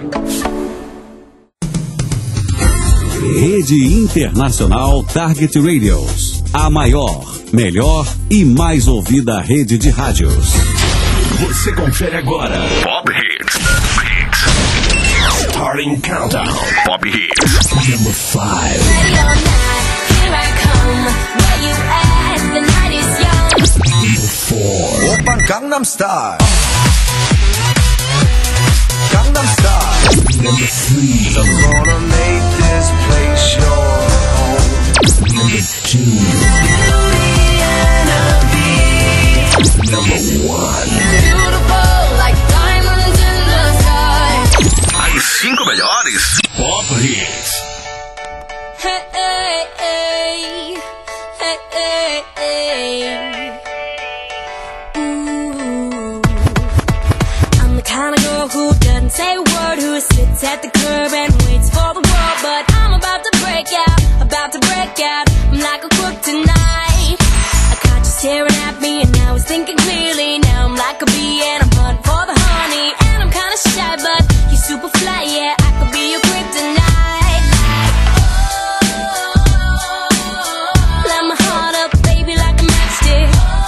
Rede Internacional Target Radios. A maior, melhor e mais ouvida rede de rádios. Você confere agora Pop Hits. Starting Countdown. Pop Hits. Number 5. Number 4. Oppan Gangnam Style. Gangnam Style. Number 3. I'm gonna make this place your home. Number 2. Number 1. Beautiful like diamonds in the sky. As 5 melhores Pop Hits. Hey, hey, hey, hey, hey, hey. Ooh. I'm the kind of girl who doesn't say a word, who sits at the curb and waits for the world. But I'm about to break out, about to break out. I'm like a crook tonight. I caught you staring at me and I was thinking clearly. Now I'm like a bee and I'm hunting for the honey. And I'm kinda shy but you're super fly, yeah. I could be your kryptonite. Light my heart up, baby, like a matchstick.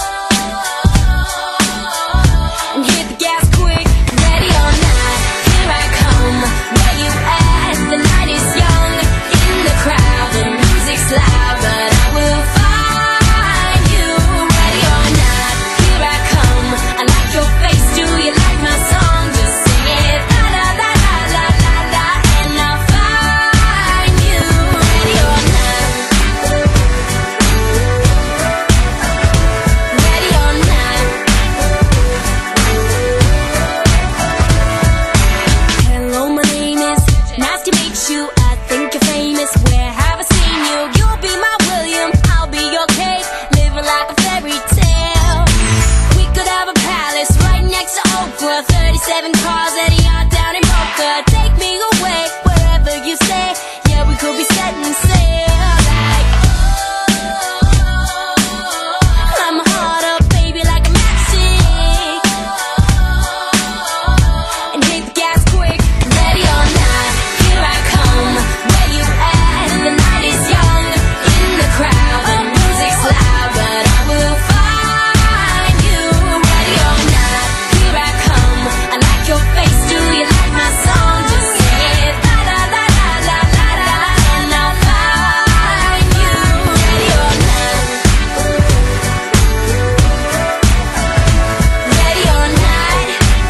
And hit the gas quick, ready or not. Here I come, where you at? The night is young, in the crowd, the music's loud, but I will find you. Ready or not, here I come. I like your face, do you like my song? Just sing it, la la la la la la la, and I'll find you. Ready or not, ready or not. Hello, my name is, nice to meet you. I think you're famous, where have I seen you? You'll be my William, I'll be your Kate, living like a fairy tale. We could have a palace right next to Oprah, 37 cars at a yacht down in Boca. Take me away, wherever you say, yeah, we could be setting sail. Like, light my heart up, baby, like a matchstick. And hit the gas quick, ready or not, here I come. Where you at? The night is young, in the crowd, the music's loud, but I will find you. Ready or not, here I come. I like your face, do you like my song? Just sing it, la la la la la la la, and I'll find you. Ready or not, ready or not,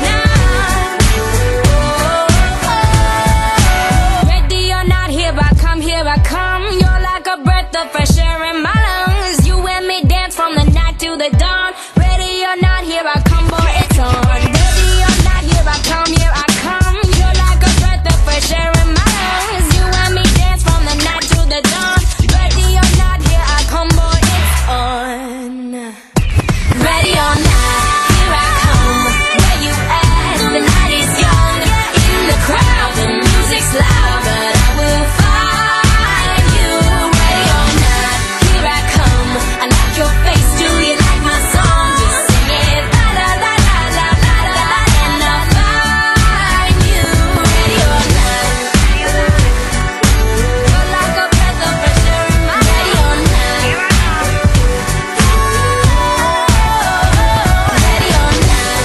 ready or not, here I come, here I come. You're like a breath of fresh air in my lungs. You and me dance from the night to the dawn. Ready or not, here I come, boy, it's on. Ready or not, here I come, here I come. You're like a breath of fresh air in my lungs. You and me dance from the night to the dawn. Ready or not, here I come, boy, it's on. Ready or not, here I come. Where you at? The night is young, in the crowd, the music's loud, but I will find you. Ready or not, here I come. I like your face, do you like my song? Just sing it, la la la la la la la, and I'll find you. Ready or not, you're like a breath of fresh air in my. Ready or not, ready or not, ready or not,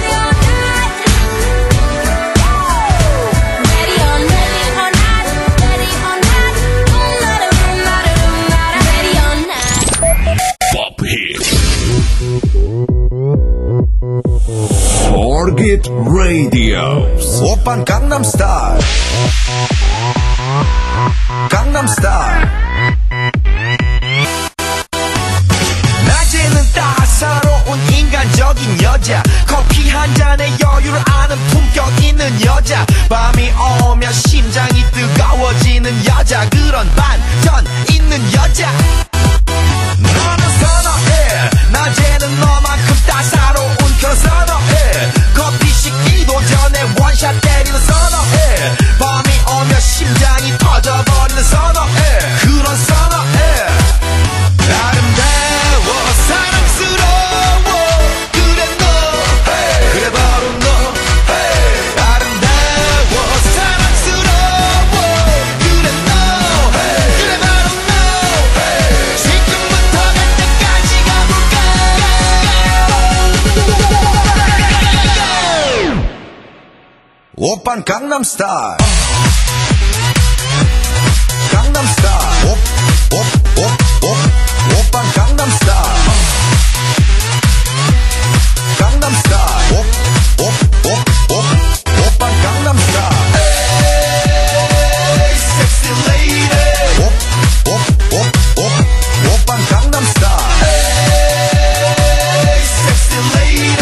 ready or not, ready or not, ready or not. Pop Hits. Target Radio. Oppan Gangnam Style. Gangnam Style. 낮에는 따사로운 인간적인 여자, 커피 한 잔에 여유를 아는 품격 있는 여자, 밤이 오면 심장이 뜨거워지는 여자, 그런 반전 있는 여자. 너는 선호해, 낮에는 너만큼 따사로운 그런 선호해, 커피 식기도 전에 원샷 때리는 선호해, 밤이 오면 심장이 터져버리는 선호해, 그런 선호해. 아름다워 사랑스러워, 그래 너, hey. 그래 바로 너, hey. 아름다워 오빤 강남스타일 강남스타일 오빤 강남스타일 강남스타일 오빤 강남스타일 에이 섹시 레이디 오빤 강남스타일 에이 섹시 레이디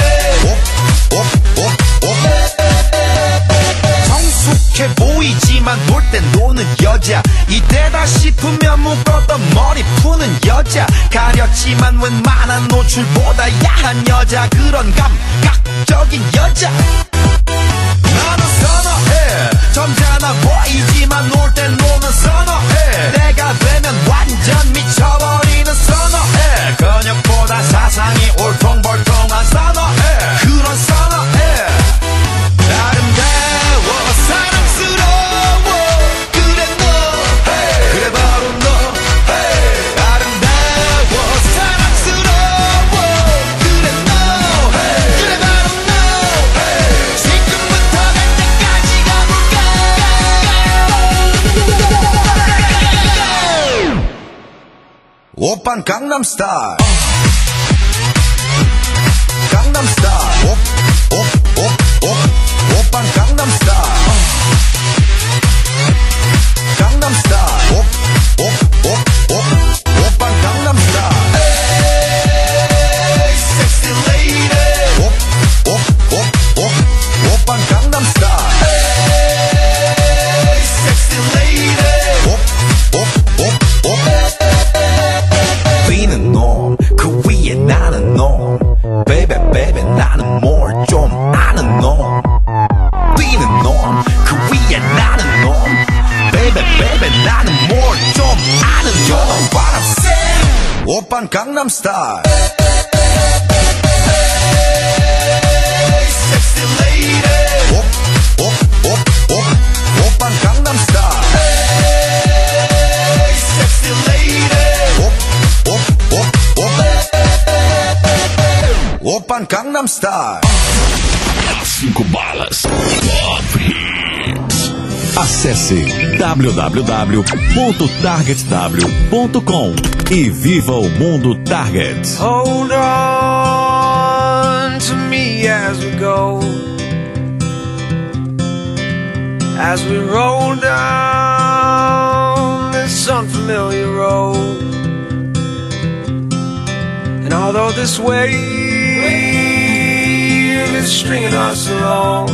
성숙해 보이지만 놀 땐 노는 여자 이때다 싶으면 묶었던 머리 푸는 여자 가렸지만 웬만한 노출보다 야한 여자 그런 감각적인 여자 나는 선호해 점잖아 보이지만 놀 땐 노는 선호해 내가 되면 완전 미쳐버리는 선호해 근육보다 사상이 울퉁불퉁한 선호해 그런 선호해 아름다워 사랑스러워 그래 너 hey. 그래 바로 너 hey. 아름다워 사랑스러워 그래 너 hey. 그래 바로 너 hey. 지금부터 갈 때까지 가볼까 오빤 강남스타일 강남스타일 오빤 강남스타일 강남스타일 오빤 강남스타일 에이 섹시 레이디 오빤 강남스타일 에이 섹시 레이디 뛰는 놈 그 위에 나는 놈 Baby baby 나는 뭘 좀 아는 놈 뛰는 놈 그 위에 나는 놈 Baby baby 나는 뭘 좀 아는 놈 You know what I'm saying 오빤 강남스타일 Sexy lady 오빤 강남스타일 Sexy lady 오빤 강남스타일 5 balas. Top Hits. Acesse www.targetw.com e viva o mundo Target. Hold on to me as we go, as we roll down this unfamiliar road. And although this wave is stringing us along,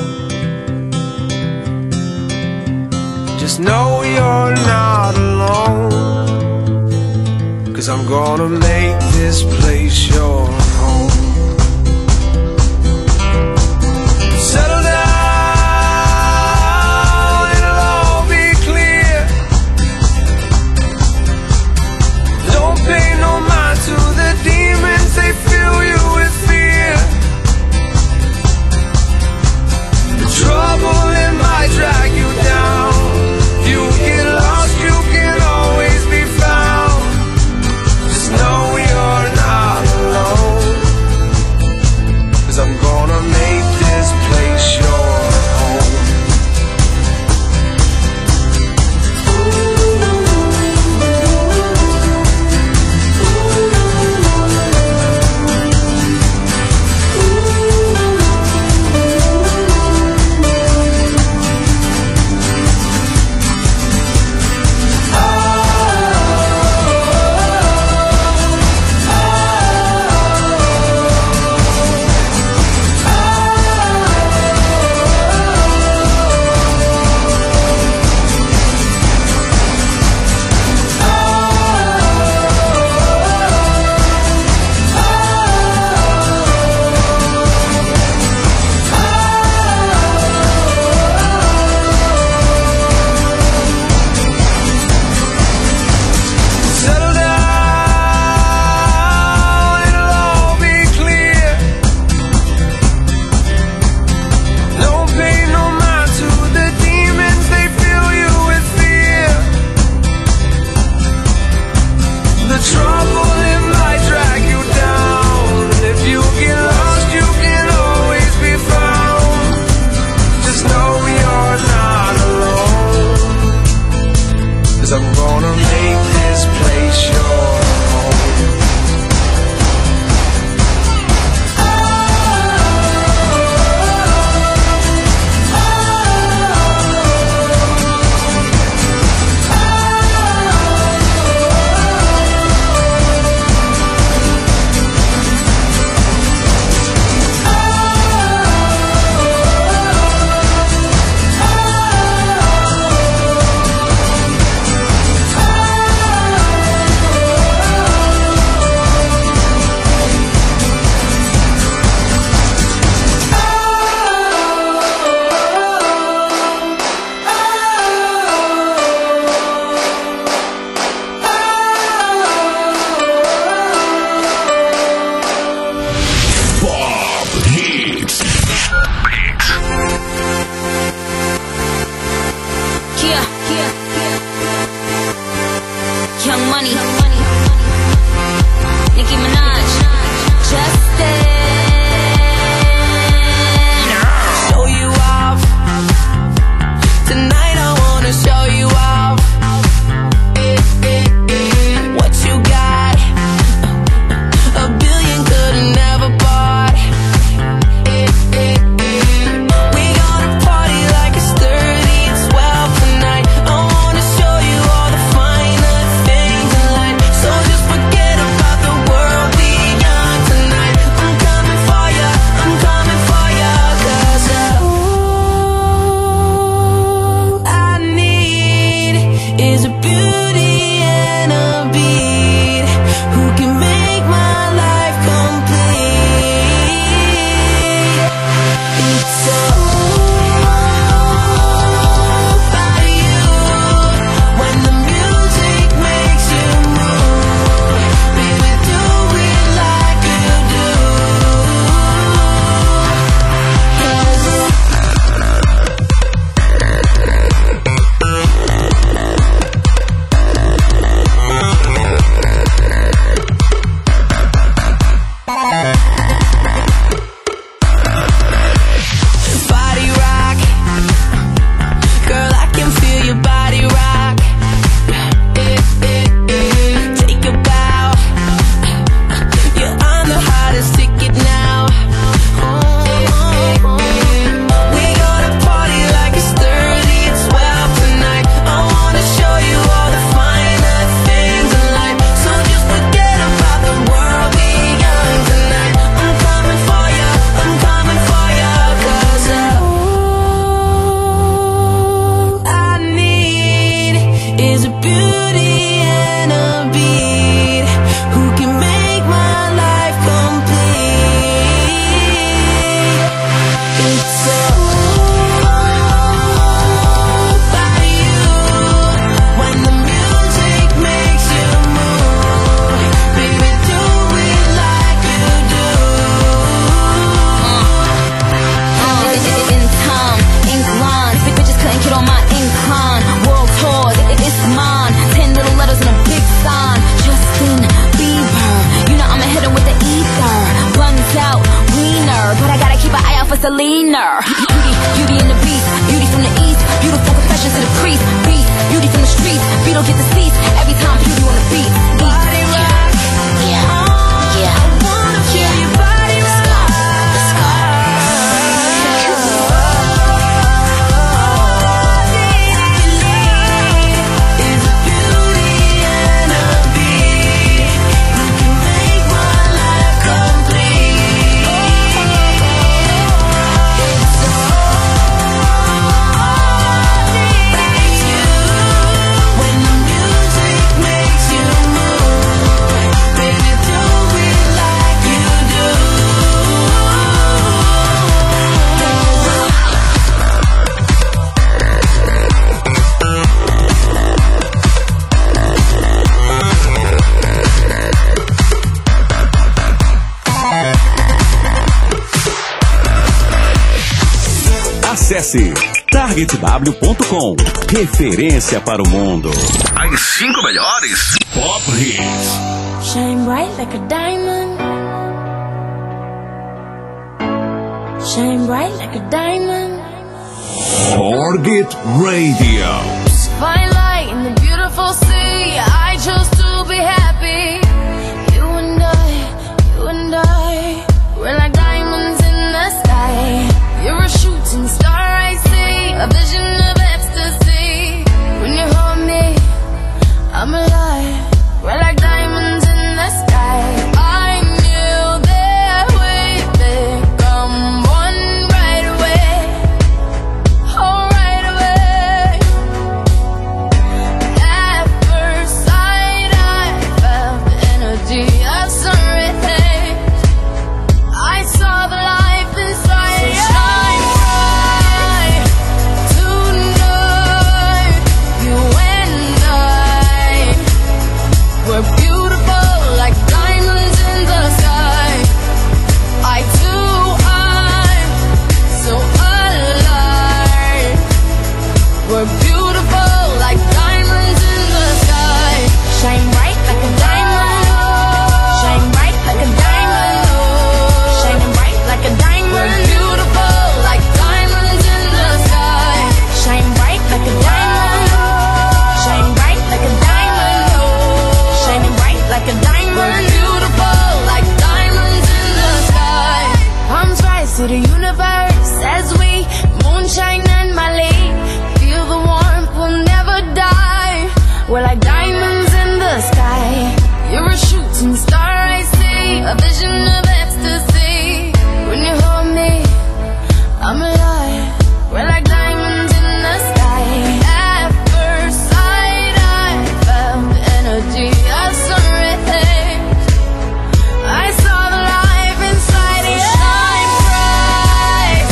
just know you're not alone, 'cause I'm gonna make this place your home. Settle down, it'll all be clear. Don't pay no mind to the demons, they fill you with fear. The trouble, it might drag you down. You get lost, you can always be found. Just know you're not alone. cleaner. Beauty in the beast, beauty from the east, beautiful confessions to the priest. Beast, beauty from the streets, beat don't get the seats. Every time beauty on the beat. Body rock, yeah, yeah. I wanna feel your body rock. Let's go. Is a beauty and a beat. You can make my life complete. It's so thank you when the music makes you move. Baby, do it like you do. Acesse targetw.com. Referência para o mundo. As 5 melhores Pop Hits. Shine bright like a diamond. Shine bright like a diamond. Target Radio. Fine light in the beautiful sea. I chose to be happy. You and I, we're like diamonds in the sky. You're a shooting star, I see, a vision of ecstasy. When you hold me, I'm alive. We're like diamonds in the sky. I knew that we'd become one right away. Oh, right away. At first sight, I felt the energy of sun rays. I saw the life inside you. Shine bright tonight. You and I, we're beautiful like diamonds in the sky. I too, I'm so alive. We're beautiful like diamonds in the sky. Shine bright like a diamond. Shine bright like a diamond. Shining bright like a diamond. We're beautiful like diamonds in the sky. Shine bright like a diamond. Shine bright like a diamond. Shining bright like a diamond. We're beautiful like diamonds in the sky. Palms rise to the universe as we moonshine and Mali. Feel the warmth, we'll never die. We're like diamonds in the sky. You're a shooting star, I see, a vision of ecstasy. When you hold me, I'm alive. We're like diamonds in the sky. At first sight, I felt the energy of sun rays. I saw the life inside you. Shine bright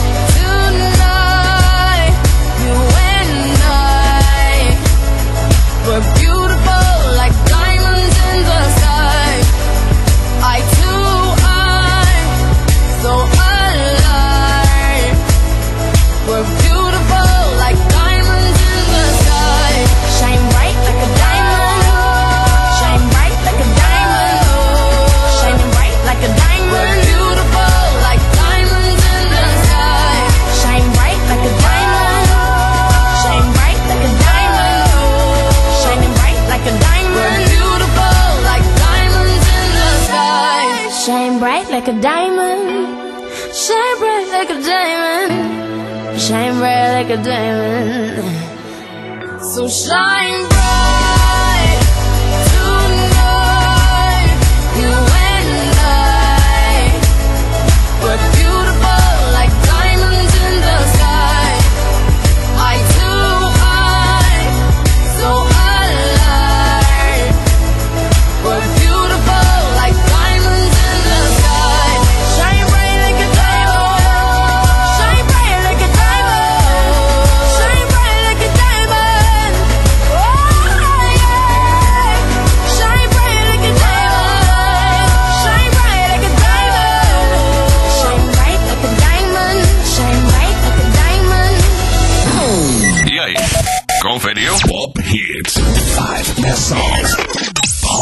tonight. You and I, we're beautiful like diamonds in the sky. I too, I'm so alive. We're beautiful like diamonds in the sky. Shine bright like a diamond. Shine bright like a diamond. Shining bright like a diamond. We're beautiful like diamonds in the sky. Shine bright like a diamond. Shine bright like a diamond. Shining bright like a diamond. We're beautiful like diamonds in the sky. Shine bright like a diamond. Shine bright like a diamond. Shine bright like a diamond. So shine bright tonight. You and I, we're beautiful like diamonds in the sky. I too, I'm so alive. We're beautiful like diamonds in the sky. Shine bright like a diamond. Shine bright like a diamond. Shine bright like a diamond. Oh yeah. Shine bright like a diamond. Shine bright like a diamond. Shine bright like a diamond. Shine bright like a diamond. E aí? Conferiu? Pop Hits. 5 best songs. Pop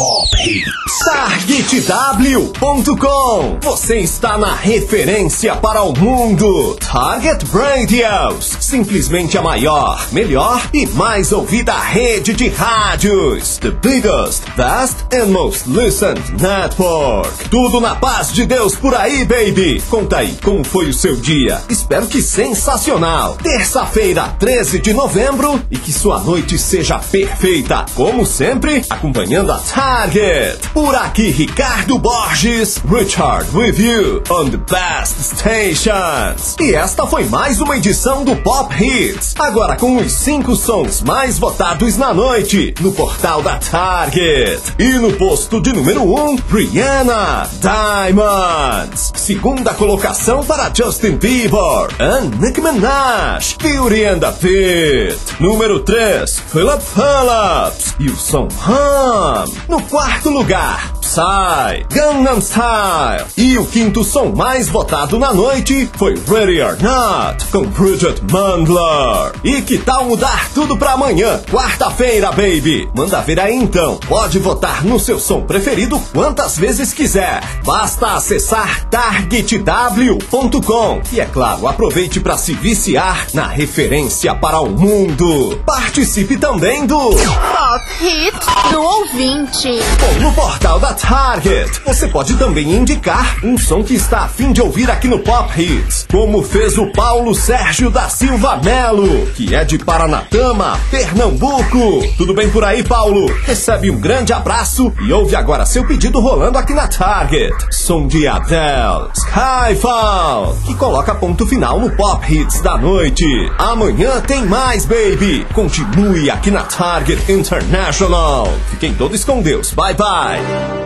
TargetW.com. Você está na referência para o mundo. Target Radios, simplesmente a maior, melhor e mais ouvida rede de rádios. The biggest, best and most listened network. Tudo na paz de Deus por aí, baby. Conta aí, como foi o seu dia? Espero que sensacional. Terça-feira, 13 de novembro, e que sua noite seja perfeita. Como sempre, acompanhando a Target. Por aqui, Ricardo Borges, Richard with you on the best stations. E esta foi mais uma edição do Pop Hits. Agora com os 5 sons mais votados na noite no portal da Target. E no posto de número 1, Rihanna, Diamonds. Segunda colocação para Justin Bieber and Nicki Minaj, Beauty and the Beat. Número 3, Philip Phillips e o som Hum. No quarto lugar, Psy, Gangnam Style. E o quinto som mais votado na noite foi Ready or Not, com Bridget Mendler. E que tal mudar tudo pra amanhã, quarta-feira, baby? Manda ver aí então. Pode votar no seu som preferido quantas vezes quiser. Basta acessar targetw.com. E é claro, aproveite para se viciar na referência para o mundo. Participe também do Pop Hits do ouvinte. Ou no portal da Target. Você pode também indicar um som que está a fim de ouvir aqui no Pop Hits, como fez o Paulo Sérgio da Silva Melo, que é de Paranatama, Pernambuco. Tudo bem por aí, Paulo? Recebe um grande abraço e ouve agora seu pedido rolando aqui na Target. Som de Adele, Skyfall, que coloca ponto final no Pop Hits da noite. Amanhã tem mais, baby. Continue aqui na Target International. Fiquem todos com Deus. Bye, bye.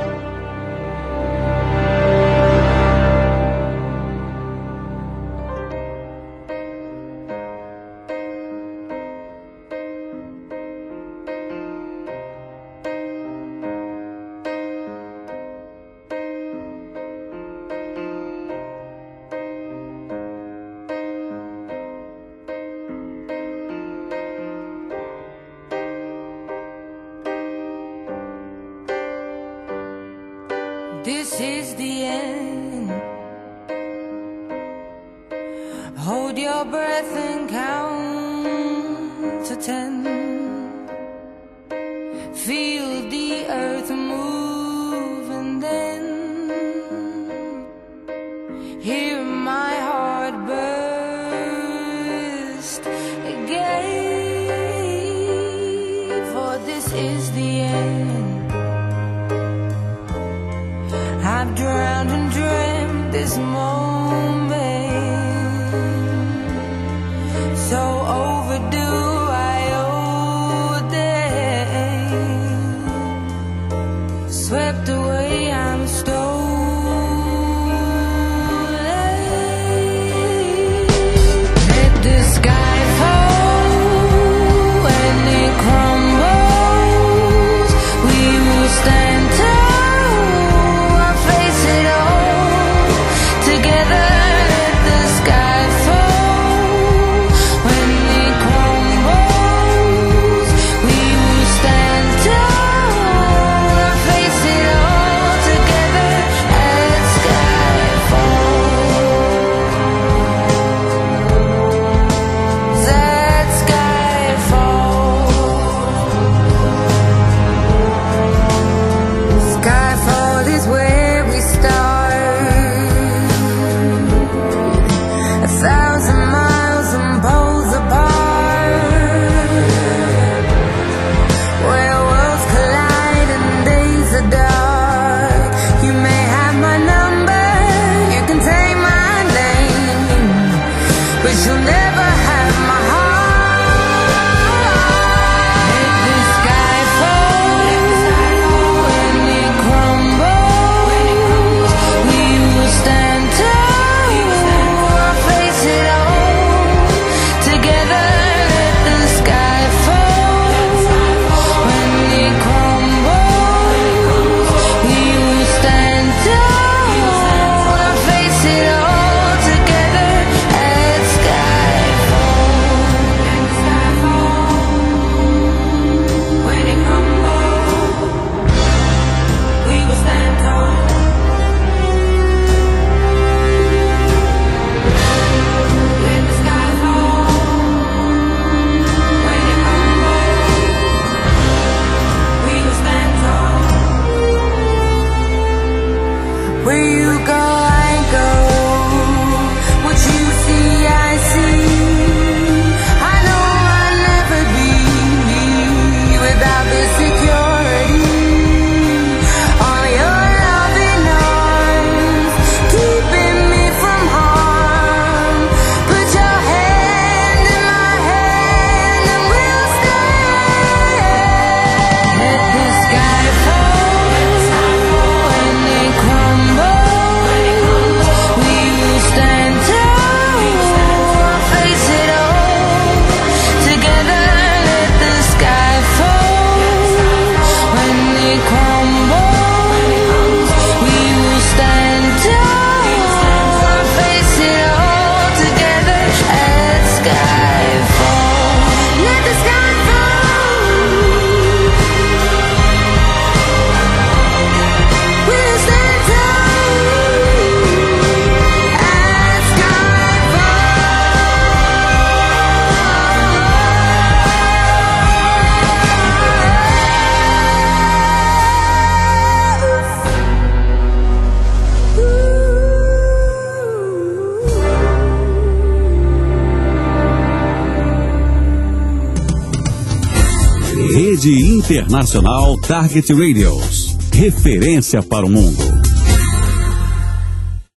This is the end. Hold your breath and count to 10. Feel the earth move and then hear my heart burst again. For this is the end. I've drowned and dreamt this moment, so overdue I owe them. Swept away, I'm stolen. Let the sky fall and it crumbles. We will stand tall. Together Rede Internacional Target Radios. Referência para o mundo.